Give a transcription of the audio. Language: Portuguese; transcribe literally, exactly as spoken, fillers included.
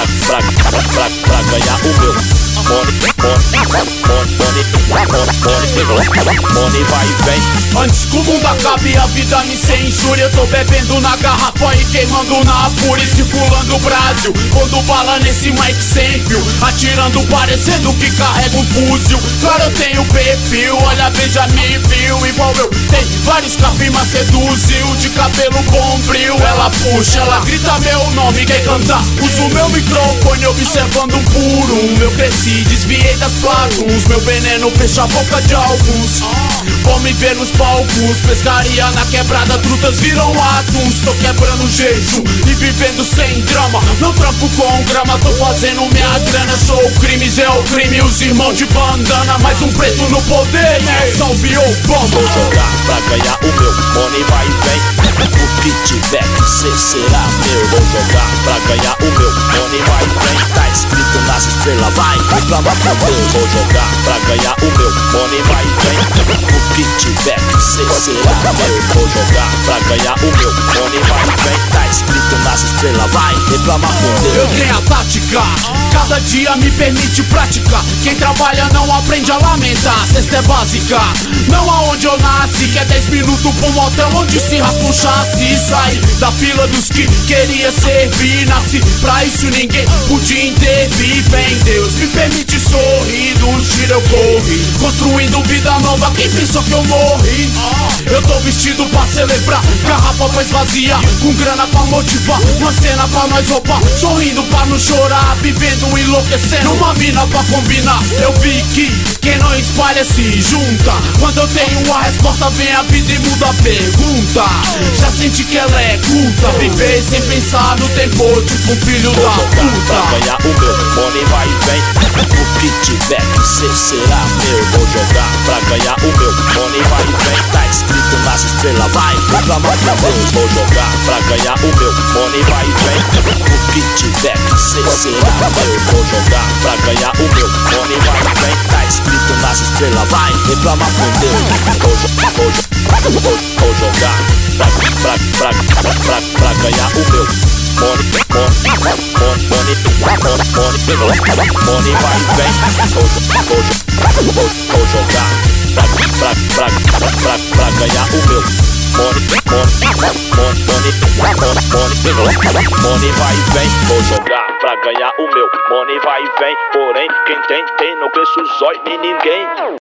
pra, pra, pra, pra ganhar o meu money, money, money, money, money vai e vem. Antes que o mundo acabe e a vida me censure, eu tô bebendo na garrafa e queimando na apura e circulando o Brasil, pondo bala nesse mic sem fio, atirando parecendo que carrega um fuzil. Claro, eu tenho perfil, olha, veja, me viu igual eu. Tem vários capim, mas seduziu, de cabelo bombril. Ela puxa, ela grita meu nome, quer cantar, uso meu microfone observando um por um. Eu cresci, desviei das placuns, meu veneno fecha a boca de alguns. Vão me ver nos palcos, pescaria na quebrada, trutas viram atuns. Tô quebrando o jejum e vivendo sem drama, não trampo com grama, tô fazendo minha grana. Sou o crime, Zé o crime, os irmãos de bandana, mais um preto no poder, né? Salve Obama. Vou jogar pra ganhar o meu money vai e vem. O que tiver que ser será meu. Vou jogar pra ganhar o meu money vai e vem. Tá escrito nas estrelas, vai reclamar pra Deus. Vou jogar pra ganhar o meu money vai e vem. O que tiver que ser será meu. Vou jogar pra ganhar o meu money vai e vem. Tá escrito nas estrelas, vai reclamar com Deus. Eu tenho a tática, cada dia me permite praticar. Quem trabalha não aprende a lamentar. Cesta é básica, não aonde eu nasci, que é dez minutos pra um motel onde se raspa um chassi. Saí da fila dos que queria servir, nasci pra isso, ninguém podia intervir. Vem Deus, me permite sorrir, de um tiro eu corri, construindo vida nova, quem pensou que eu morri? Eu tô vestido pra celebrar, garrafa pra esvaziar, com grana pra motivar, uma cena pra nós roubar, sorrindo pra não chorar, vivendo enlouquecendo, uma mina pra combinar. Eu vi que quem não espalha se junta, quando eu tenho a resposta vem a vida e muda a pergunta. Já senti que ela é culta, viver sem pensar no tempo, tipo um filho da puta. Pra ganhar o meu money vai e vem. O que tiver que ser será meu. Vou jogar pra ganhar o meu money vai e vem. Tá escrito nas estrelas, vai reclamar pra Deus. Vou jogar pra ganhar o meu money vai e vem. O que tiver que ser será meu. Vou jogar pra ganhar o meu money vai e vem. Tá escrito nas estrelas, vai reclamar com Deus. Vou, vou, vou, vou, vou jogar pra, pra, pra, pra, pra, pra ganhar o meu money, money, money, money, money, money vai e vem. Vou, vou, vou, vou jogar pra, pra, pra, pra, pra ganhar o meu money, money, money, money, money, money vai e vem. Vou jogar pra ganhar o meu money vai e vem. Porém, quem tem, tem, não penso zóio nem ninguém.